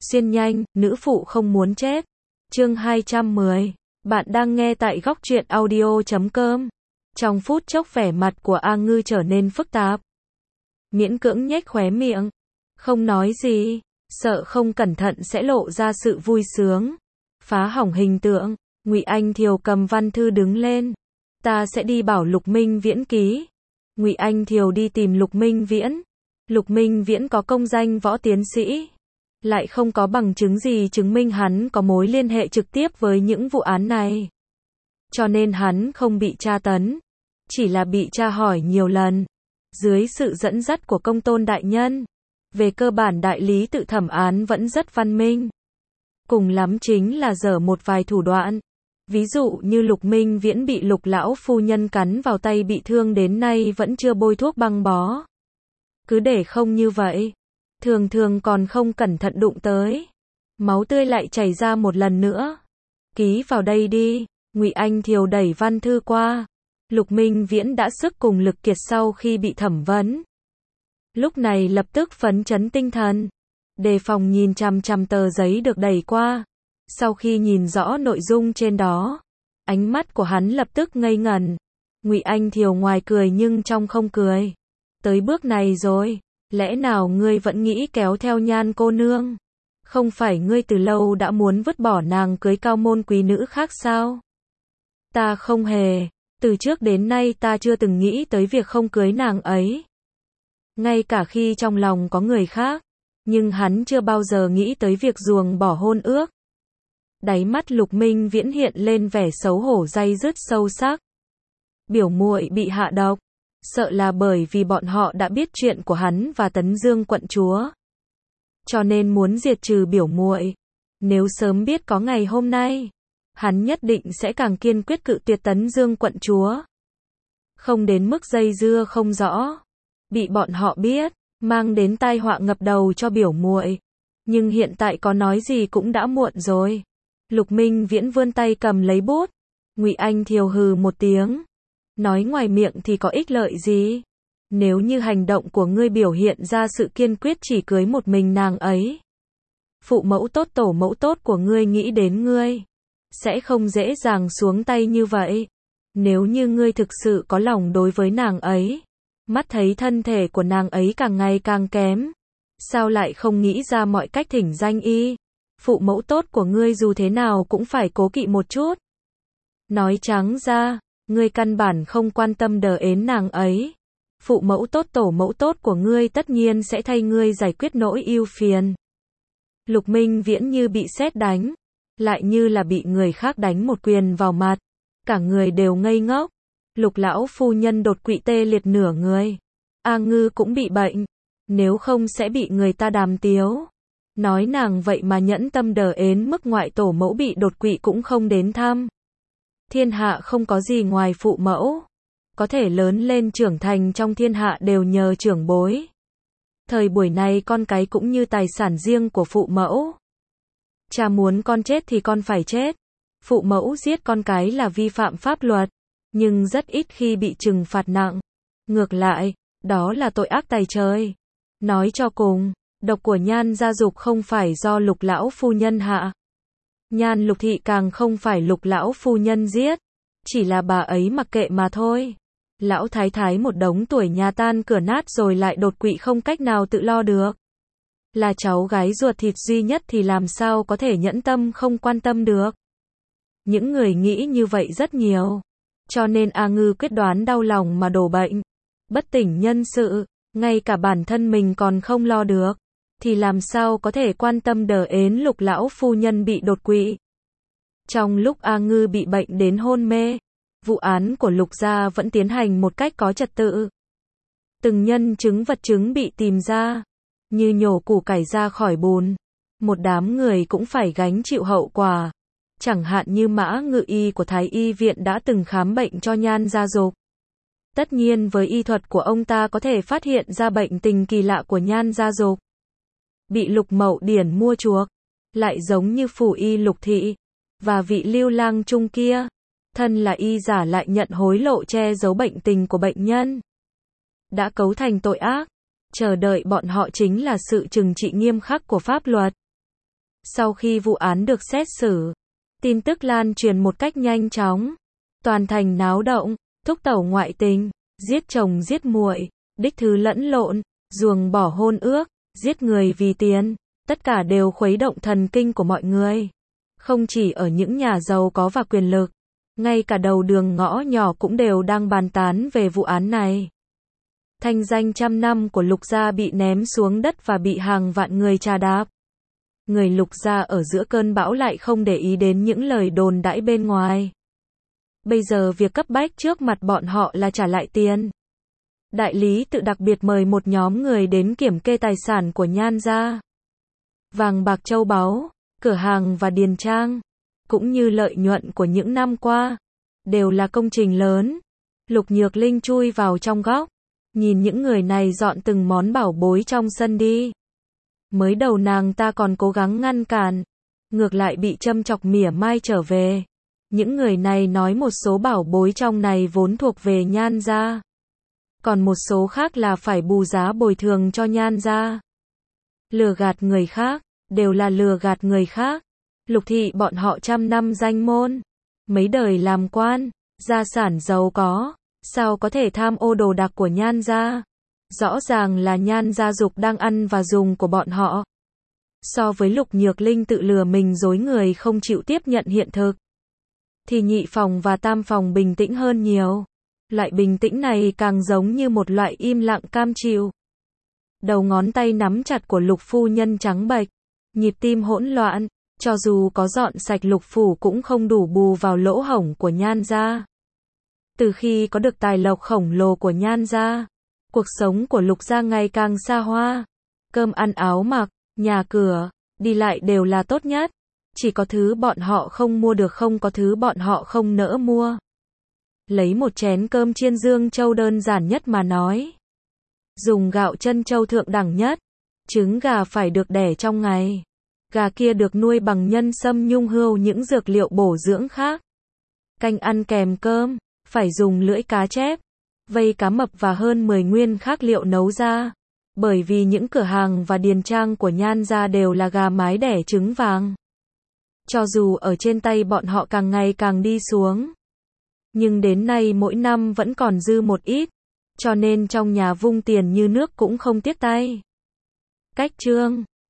Xuyên nhanh, nữ phụ không muốn chết. Chương 210. Bạn đang nghe tại góc truyện audio.com. Trong phút chốc vẻ mặt của A Ngư trở nên phức tạp. Miễn cưỡng nhếch khóe miệng. Không nói gì. Sợ không cẩn thận sẽ lộ ra sự vui sướng. Phá hỏng hình tượng. Ngụy Anh Thiều cầm văn thư đứng lên. Ta sẽ đi bảo Lục Minh Viễn ký. Ngụy Anh Thiều đi tìm Lục Minh Viễn. Lục Minh Viễn có công danh võ tiến sĩ. Lại không có bằng chứng gì chứng minh hắn có mối liên hệ trực tiếp với những vụ án này. Cho nên hắn không bị tra tấn. Chỉ là bị tra hỏi nhiều lần. Dưới sự dẫn dắt của công tôn đại nhân. Về cơ bản đại lý tự thẩm án vẫn rất văn minh. Cùng lắm chính là dở một vài thủ đoạn. Ví dụ như Lục Minh Viễn bị Lục lão phu nhân cắn vào tay bị thương đến nay vẫn chưa bôi thuốc băng bó. Cứ để không như vậy. Thường thường còn không cẩn thận đụng tới. Máu tươi lại chảy ra một lần nữa. Ký vào đây đi. Ngụy Anh Thiều đẩy văn thư qua. Lục Minh Viễn đã sức cùng lực kiệt sau khi bị thẩm vấn. Lúc này lập tức phấn chấn tinh thần. Đề phòng nhìn chằm chằm tờ giấy được đẩy qua. Sau khi nhìn rõ nội dung trên đó, ánh mắt của hắn lập tức ngây ngẩn. Ngụy Anh Thiều ngoài cười nhưng trong không cười. Tới bước này rồi, lẽ nào ngươi vẫn nghĩ kéo theo Nhan cô nương? Không phải ngươi từ lâu đã muốn vứt bỏ nàng cưới cao môn quý nữ khác sao? Ta không hề, từ trước đến nay ta chưa từng nghĩ tới việc không cưới nàng ấy. Ngay cả khi trong lòng có người khác, nhưng hắn chưa bao giờ nghĩ tới việc ruồng bỏ hôn ước. Đáy mắt Lục Minh Viễn hiện lên vẻ xấu hổ day dứt sâu sắc. Biểu muội bị hạ độc, sợ là bởi vì bọn họ đã biết chuyện của hắn và Tấn Dương quận chúa, cho nên muốn diệt trừ biểu muội. Nếu sớm biết có ngày hôm nay, hắn nhất định sẽ càng kiên quyết cự tuyệt Tấn Dương quận chúa. Không đến mức dây dưa không rõ, bị bọn họ biết, mang đến tai họa ngập đầu cho biểu muội. Nhưng hiện tại có nói gì cũng đã muộn rồi. Lục Minh Viễn vươn tay cầm lấy bút. Ngụy Anh Thiều hừ một tiếng. Nói ngoài miệng thì có ích lợi gì? Nếu như hành động của ngươi biểu hiện ra sự kiên quyết chỉ cưới một mình nàng ấy, phụ mẫu tốt tổ mẫu tốt của ngươi nghĩ đến ngươi sẽ không dễ dàng xuống tay như vậy. Nếu như ngươi thực sự có lòng đối với nàng ấy, mắt thấy thân thể của nàng ấy càng ngày càng kém, sao lại không nghĩ ra mọi cách thỉnh danh y? Phụ mẫu tốt của ngươi dù thế nào cũng phải cố kỵ một chút. Nói trắng ra, ngươi căn bản không quan tâm đờ ến nàng ấy. Phụ mẫu tốt tổ mẫu tốt của ngươi tất nhiên sẽ thay ngươi giải quyết nỗi ưu phiền. Lục Minh Viễn như bị sét đánh, lại như là bị người khác đánh một quyền vào mặt. Cả người đều ngây ngốc. Lục lão phu nhân đột quỵ tê liệt nửa người. A Ngư cũng bị bệnh. Nếu không sẽ bị người ta đàm tiếu. Nói nàng vậy mà nhẫn tâm đờ ến mức ngoại tổ mẫu bị đột quỵ cũng không đến thăm. Thiên hạ không có gì ngoài phụ mẫu. Có thể lớn lên trưởng thành trong thiên hạ đều nhờ trưởng bối. Thời buổi này con cái cũng như tài sản riêng của phụ mẫu. Cha muốn con chết thì con phải chết. Phụ mẫu giết con cái là vi phạm pháp luật, nhưng rất ít khi bị trừng phạt nặng. Ngược lại, đó là tội ác tày trời. Nói cho cùng, độc của Nhan gia dục không phải do Lục lão phu nhân hạ. Nhan Lục thị càng không phải Lục lão phu nhân giết, chỉ là bà ấy mặc kệ mà thôi. Lão thái thái một đống tuổi nhà tan cửa nát rồi lại đột quỵ không cách nào tự lo được. Là cháu gái ruột thịt duy nhất thì làm sao có thể nhẫn tâm không quan tâm được. Những người nghĩ như vậy rất nhiều. Cho nên A Ngư quyết đoán đau lòng mà đổ bệnh. Bất tỉnh nhân sự, ngay cả bản thân mình còn không lo được, thì làm sao có thể quan tâm đờ ến Lục lão phu nhân bị đột quỵ. Trong lúc A Ngư bị bệnh đến hôn mê, vụ án của Lục gia vẫn tiến hành một cách có trật tự. Từng nhân chứng vật chứng bị tìm ra, như nhổ củ cải ra khỏi bùn. Một đám người cũng phải gánh chịu hậu quả. Chẳng hạn như Mã Ngự Y của Thái Y viện đã từng khám bệnh cho Nhan gia dục. Tất nhiên với y thuật của ông ta có thể phát hiện ra bệnh tình kỳ lạ của Nhan gia dục. Bị Lục Mậu Điển mua chuộc, lại giống như phủ y Lục thị, và vị Lưu Lang Trung kia, thân là y giả lại nhận hối lộ che giấu bệnh tình của bệnh nhân. Đã cấu thành tội ác, chờ đợi bọn họ chính là sự trừng trị nghiêm khắc của pháp luật. Sau khi vụ án được xét xử, tin tức lan truyền một cách nhanh chóng. Toàn thành náo động, thúc tẩu ngoại tình, giết chồng giết muội, đích thứ lẫn lộn, ruồng bỏ hôn ước, giết người vì tiền, tất cả đều khuấy động thần kinh của mọi người. Không chỉ ở những nhà giàu có và quyền lực, ngay cả đầu đường ngõ nhỏ cũng đều đang bàn tán về vụ án này. Thanh danh trăm năm của Lục gia bị ném xuống đất và bị hàng vạn người trà đạp. Người Lục gia ở giữa cơn bão lại không để ý đến những lời đồn đãi bên ngoài. Bây giờ việc cấp bách trước mặt bọn họ là trả lại tiền. Đại lý tự đặc biệt mời một nhóm người đến kiểm kê tài sản của Nhan gia. Vàng bạc châu báu, cửa hàng và điền trang, cũng như lợi nhuận của những năm qua, đều là công trình lớn. Lục Nhược Linh chui vào trong góc, nhìn những người này dọn từng món bảo bối trong sân đi. Mới đầu nàng ta còn cố gắng ngăn cản, ngược lại bị châm chọc mỉa mai trở về. Những người này nói một số bảo bối trong này vốn thuộc về Nhan gia, còn một số khác là phải bù giá bồi thường cho Nhan gia. Lừa gạt người khác, đều là lừa gạt người khác. Lục thị bọn họ trăm năm danh môn, mấy đời làm quan, gia sản giàu có, sao có thể tham ô đồ đạc của Nhan gia? Rõ ràng là Nhan gia dục đang ăn và dùng của bọn họ. So với Lục Nhược Linh tự lừa mình dối người không chịu tiếp nhận hiện thực, thì nhị phòng và tam phòng bình tĩnh hơn nhiều. Loại bình tĩnh này càng giống như một loại im lặng cam chịu. Đầu ngón tay nắm chặt của Lục phu nhân trắng bệch, nhịp tim hỗn loạn, cho dù có dọn sạch Lục phủ cũng không đủ bù vào lỗ hổng của Nhan gia. Từ khi có được tài lộc khổng lồ của Nhan gia, cuộc sống của Lục gia ngày càng xa hoa. Cơm ăn áo mặc, nhà cửa, đi lại đều là tốt nhất. Chỉ có thứ bọn họ không mua được, không có thứ bọn họ không nỡ mua. Lấy một chén cơm chiên Dương Châu đơn giản nhất mà nói, dùng gạo chân châu thượng đẳng nhất, trứng gà phải được đẻ trong ngày, gà kia được nuôi bằng nhân sâm nhung hươu những dược liệu bổ dưỡng khác. Canh ăn kèm cơm, phải dùng lưỡi cá chép, vây cá mập và hơn 10 nguyên khác liệu nấu ra. Bởi vì những cửa hàng và điền trang của Nhan gia đều là gà mái đẻ trứng vàng. Cho dù ở trên tay bọn họ càng ngày càng đi xuống, nhưng đến nay mỗi năm vẫn còn dư một ít, cho nên trong nhà vung tiền như nước cũng không tiếc tay. Cách chương